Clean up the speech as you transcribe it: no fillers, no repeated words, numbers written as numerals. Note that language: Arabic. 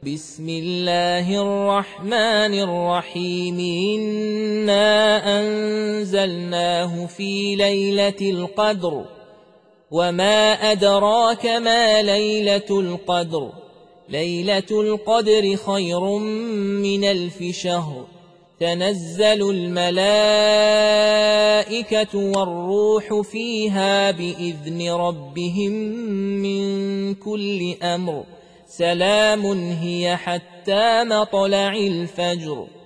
بسم الله الرحمن الرحيم إنا أنزلناه في ليلة القدر وما أدراك ما ليلة القدر ليلة القدر خير من 1000 شهر تنزل الملائكة والروح فيها بإذن ربهم من كل أمر سلام هي حتى مطلع الفجر